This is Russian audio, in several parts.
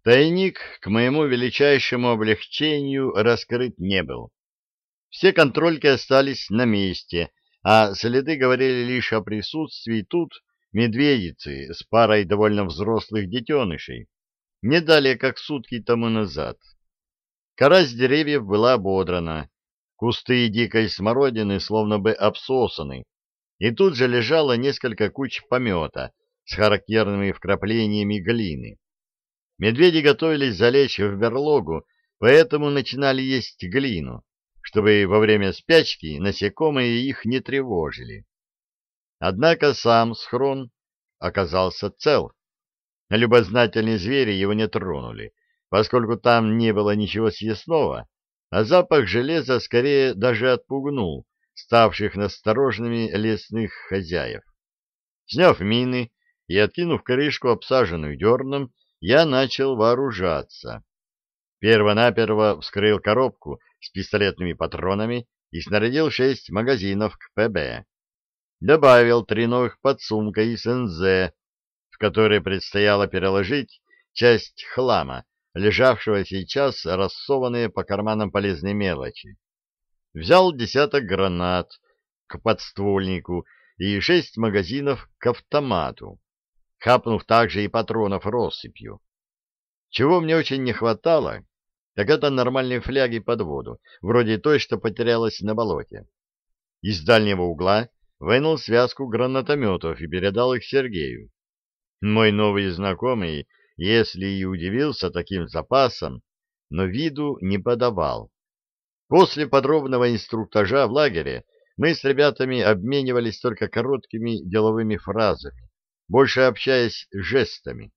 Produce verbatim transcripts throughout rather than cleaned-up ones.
Тайник, к моему величайшему облегчению, раскрыт не был. Все контрольки остались на месте, а следы говорили лишь о присутствии тут медведицы с парой довольно взрослых детенышей, не далее как сутки тому назад. Кора с деревьев была ободрана, кусты дикой смородины словно бы обсосаны, и тут же лежало несколько куч помета с характерными вкраплениями глины. Медведи готовились залечь в берлогу, поэтому начинали есть глину, чтобы во время спячки насекомые их не тревожили. Однако сам схрон оказался цел. Любознательные звери его не тронули, поскольку там не было ничего съестного, а запах железа скорее даже отпугнул ставших настороженными лесных хозяев. Сняв мины и откинув крышку, обсаженную дерном, я начал вооружаться. Перво-наперво вскрыл коробку с пистолетными патронами и снарядил шесть магазинов к ПБ. Добавил три новых подсумка из эн зэ, в которые предстояло переложить часть хлама, лежавшего сейчас рассованные по карманам полезной мелочи. Взял десяток гранат к подствольнику и шесть магазинов к автомату, хапнув также и патронов россыпью. Чего мне очень не хватало, так это нормальной фляги под воду, вроде той, что потерялась на болоте. Из дальнего угла вынул связку гранатометов и передал их Сергею. Мой новый знакомый, если и удивился таким запасом, но виду не подавал. После подробного инструктажа в лагере мы с ребятами обменивались только короткими деловыми фразами, больше общаясь жестами.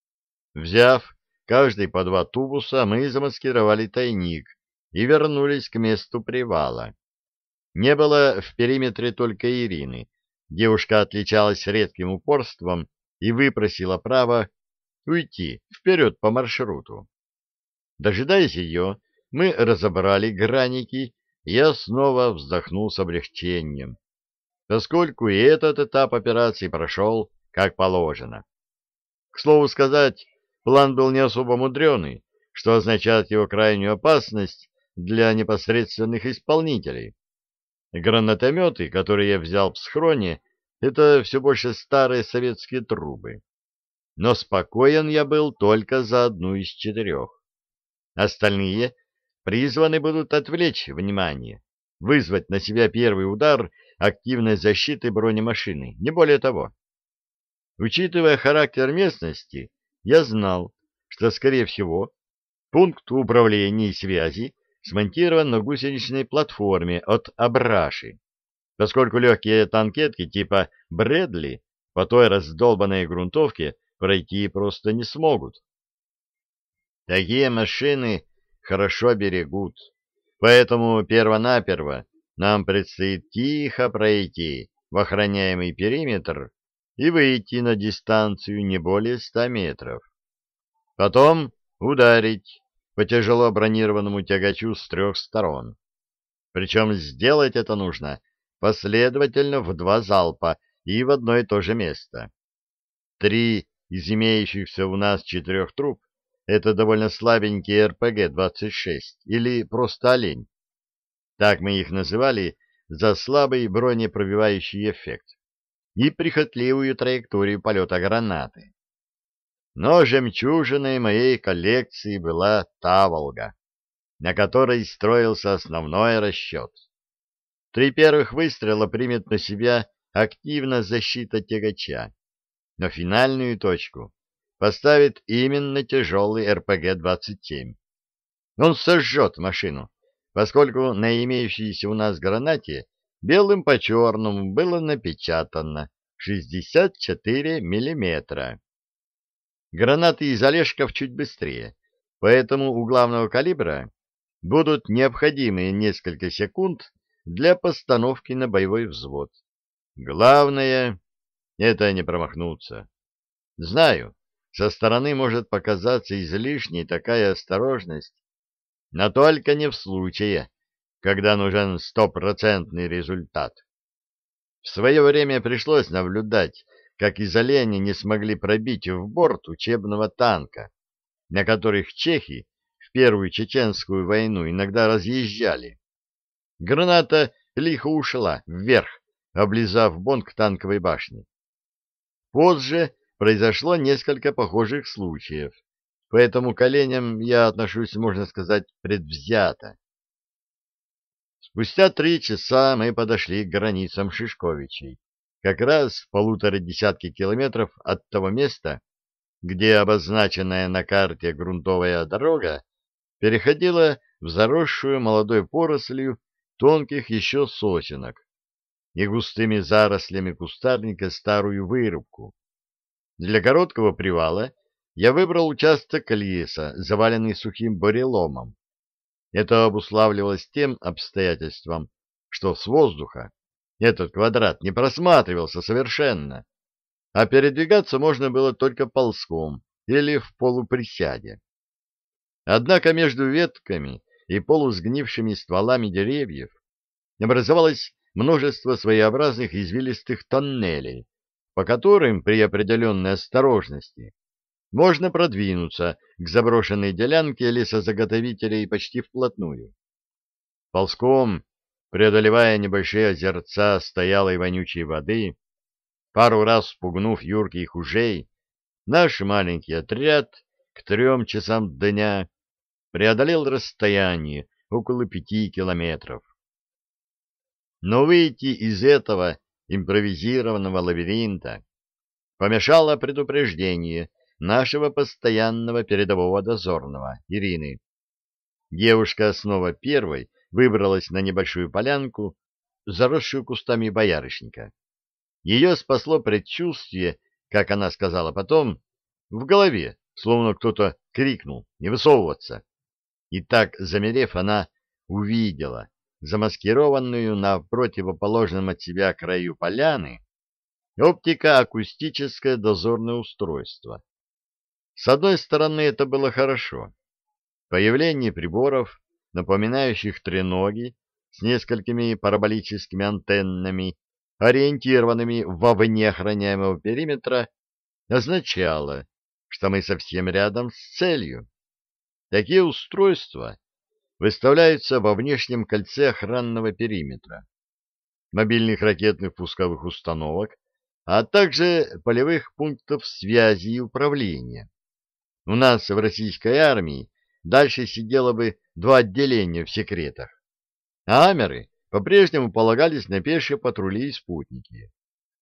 Взяв каждый по два тубуса, мы замаскировали тайник и вернулись к месту привала. Не было в периметре только Ирины. Девушка отличалась редким упорством и выпросила право уйти вперед по маршруту. Дожидаясь ее, мы разобрали граники, и я снова вздохнул с облегчением, поскольку и этот этап операции прошел как положено. К слову сказать, план был не особо мудреный, что означает его крайнюю опасность для непосредственных исполнителей. Гранатометы, которые я взял в схроне, это все больше старые советские трубы. Но спокоен я был только за одну из четырех. Остальные призваны будут отвлечь внимание, вызвать на себя первый удар активной защиты бронемашины, не более того. Учитывая характер местности, я знал, что, скорее всего, пункт управления и связи смонтирован на гусеничной платформе от Абраши, поскольку легкие танкетки типа Брэдли по той раздолбанной грунтовке пройти просто не смогут. Такие машины хорошо берегут, поэтому перво-наперво нам предстоит тихо пройти в охраняемый периметр и выйти на дистанцию не более ста метров. Потом ударить по тяжело бронированному тягачу с трех сторон. Причем сделать это нужно последовательно в два залпа и в одно и то же место. Три из имеющихся у нас четырех труб — это довольно слабенькие эр пэ гэ двадцать шесть или просто олень. Так мы их называли за слабый бронепробивающий эффект и прихотливую траекторию полета гранаты. Но жемчужиной моей коллекции была таволга, на которой строился основной расчет. Три первых выстрела примет на себя активно защита тягача, но финальную точку поставит именно тяжелый эр пэ гэ двадцать семь. Он сожжет машину, поскольку на имеющейся у нас гранате белым по черному было напечатано шестьдесят четыре миллиметра. Гранаты из олежков чуть быстрее, поэтому у главного калибра будут необходимые несколько секунд для постановки на боевой взвод. Главное — это не промахнуться. Знаю, со стороны может показаться излишней такая осторожность, но только не в случае, когда нужен стопроцентный результат. В свое время пришлось наблюдать, как из оленя не смогли пробить в борт учебного танка, на которых чехи в Первую Чеченскую войну иногда разъезжали. Граната лихо ушла вверх, облизав бонг танковой башни. Позже произошло несколько похожих случаев, поэтому к оленям я отношусь, можно сказать, предвзято. Спустя три часа мы подошли к границам Шишковичей, как раз в полутора десятки километров от того места, где обозначенная на карте грунтовая дорога переходила в заросшую молодой порослью тонких еще сосенок и густыми зарослями кустарника старую вырубку. Для короткого привала я выбрал участок леса, заваленный сухим буреломом. Это обуславливалось тем обстоятельством, что с воздуха этот квадрат не просматривался совершенно, а передвигаться можно было только ползком или в полуприсяде. Однако между ветками и полусгнившими стволами деревьев образовалось множество своеобразных извилистых тоннелей, по которым при определенной осторожности можно продвинуться к заброшенной делянке лесозаготовителей почти вплотную. Ползком, преодолевая небольшие озерца стоялой вонючей воды, пару раз спугнув юрких ужей, наш маленький отряд к трем часам дня преодолел расстояние около пяти километров. Но выйти из этого импровизированного лабиринта помешало предупреждение нашего постоянного передового дозорного, Ирины. Девушка снова первой выбралась на небольшую полянку, заросшую кустами боярышника. Ее спасло предчувствие, как она сказала потом, в голове, словно кто-то крикнул «не высовываться». И так, замерев, она увидела замаскированную на противоположном от себя краю поляны оптико-акустическое дозорное устройство. С одной стороны, это было хорошо. Появление приборов, напоминающих треноги с несколькими параболическими антеннами, ориентированными вовне охраняемого периметра, означало, что мы совсем рядом с целью. Такие устройства выставляются во внешнем кольце охранного периметра, мобильных ракетных пусковых установок, а также полевых пунктов связи и управления. У нас в российской армии дальше сидело бы два отделения в секретах, а амеры по-прежнему полагались на пешие патрули и спутники.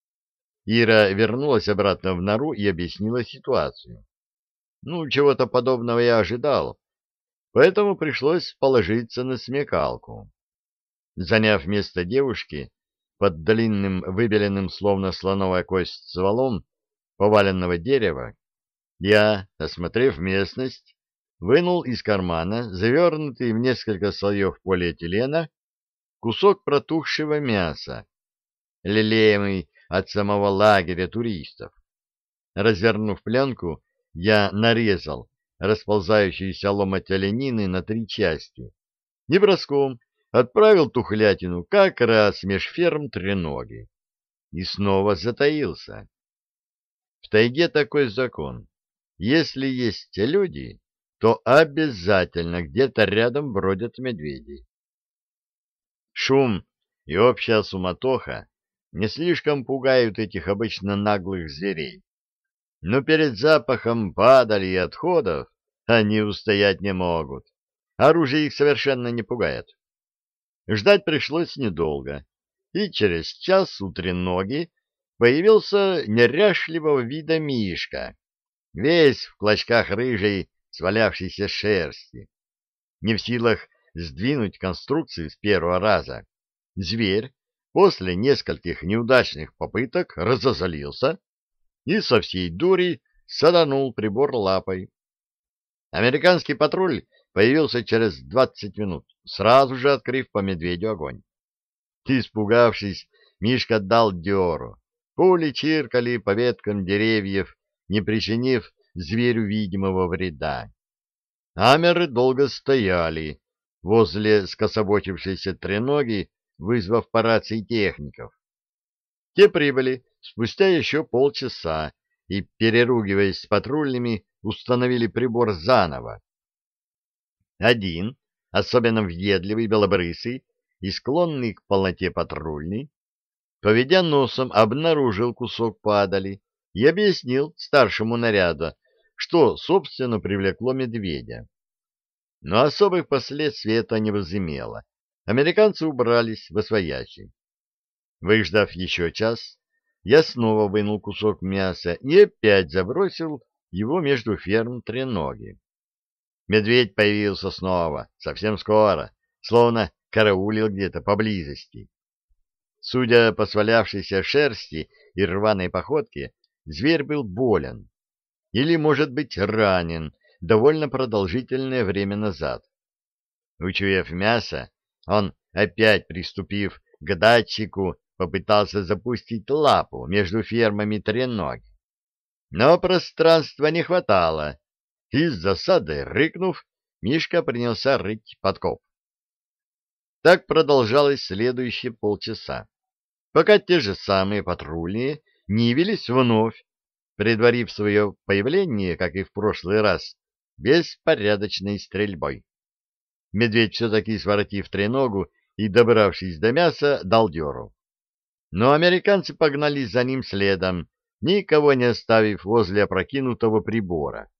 Ира вернулась обратно в нору и объяснила ситуацию. Ну, чего-то подобного я ожидал, поэтому пришлось положиться на смекалку. Заняв место девушки под длинным, выбеленным, словно слоновая кость, стволом поваленного дерева, я, осмотрев местность, вынул из кармана, завернутый в несколько слоев полиэтилена, кусок протухшего мяса, лелеемый от самого лагеря туристов. Развернув пленку, я нарезал расползающийся ломоть оленины на три части и броском отправил тухлятину как раз меж ферм треноги и снова затаился. В тайге такой закон. Если есть люди, то обязательно где-то рядом бродят медведи. Шум и общая суматоха не слишком пугают этих обычно наглых зверей, но перед запахом падали и отходов они устоять не могут. Оружие их совершенно не пугает. Ждать пришлось недолго, и через час у треноги появился неряшливого вида Мишка, весь в клочках рыжей свалявшейся шерсти. Не в силах сдвинуть конструкцию с первого раза, зверь после нескольких неудачных попыток разозлился и со всей дури саданул прибор лапой. Американский патруль появился через двадцать минут, сразу же открыв по медведю огонь. Испугавшись, Мишка дал дёру. Пули чиркали по веткам деревьев, не причинив зверю видимого вреда. Амеры долго стояли возле скособочившейся треноги, вызвав по рации техников. Те прибыли спустя еще полчаса и, переругиваясь с патрульными, установили прибор заново. Один, особенно въедливый, белобрысый и склонный к полноте патрульный, поведя носом, обнаружил кусок падали и объяснил старшему наряда, что, собственно, привлекло медведя. Но особых последствий это не возымело. Американцы убрались восвояси. Выждав еще час, я снова вынул кусок мяса и опять забросил его между ферм треноги. Медведь появился снова, совсем скоро, словно караулил где-то поблизости. Судя по свалявшейся шерсти и рваной походке, зверь был болен или, может быть, ранен довольно продолжительное время назад. Учуяв мясо, он, опять приступив к датчику, попытался запустить лапу между фермами треноги. Но пространства не хватало, и с засадой рыкнув, Мишка принялся рыть подкоп. Так продолжалось следующие полчаса, пока те же самые патрульные не явились вновь, предварив свое появление, как и в прошлый раз, беспорядочной стрельбой. Медведь, все-таки своротив треногу и добравшись до мяса, дал дёру. Но американцы погнались за ним следом, никого не оставив возле опрокинутого прибора.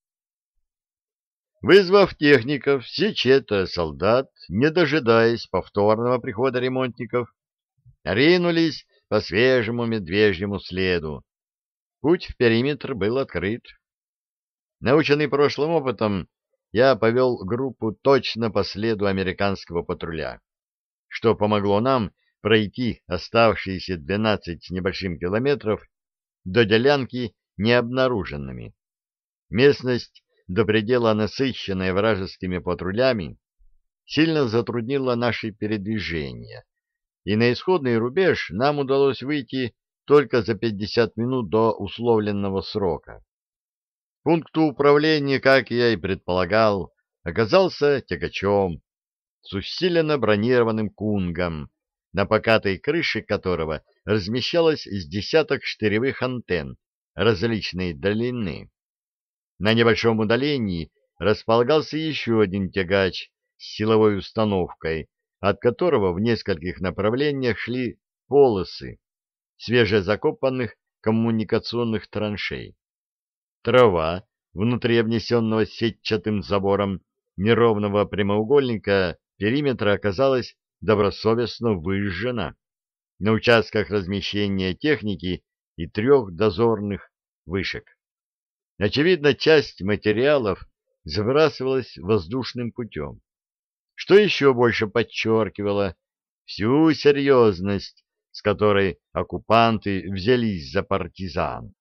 Вызвав техников, все четверо солдат, не дожидаясь повторного прихода ремонтников, ринулись по свежему медвежьему следу. Путь в периметр был открыт. Наученный прошлым опытом, я повел группу точно по следу американского патруля, что помогло нам пройти оставшиеся двенадцать с небольшим километров до делянки необнаруженными. Местность, до предела насыщенная вражескими патрулями, сильно затруднила наши передвижения, и на исходный рубеж нам удалось выйти только за пятьдесят минут до условленного срока. Пункту управления, как я и предполагал, оказался тягачом с усиленно бронированным кунгом, на покатой крыше которого размещалось с десяток штыревых антенн различной длины. На небольшом удалении располагался еще один тягач с силовой установкой, от которого в нескольких направлениях шли полосы свежезакопанных коммуникационных траншей. Трава внутри обнесенного сетчатым забором неровного прямоугольника периметра оказалась добросовестно выжжена на участках размещения техники и трех дозорных вышек. Очевидно, часть материалов сбрасывалась воздушным путем, что еще больше подчеркивало всю серьезность, с которой оккупанты взялись за партизан.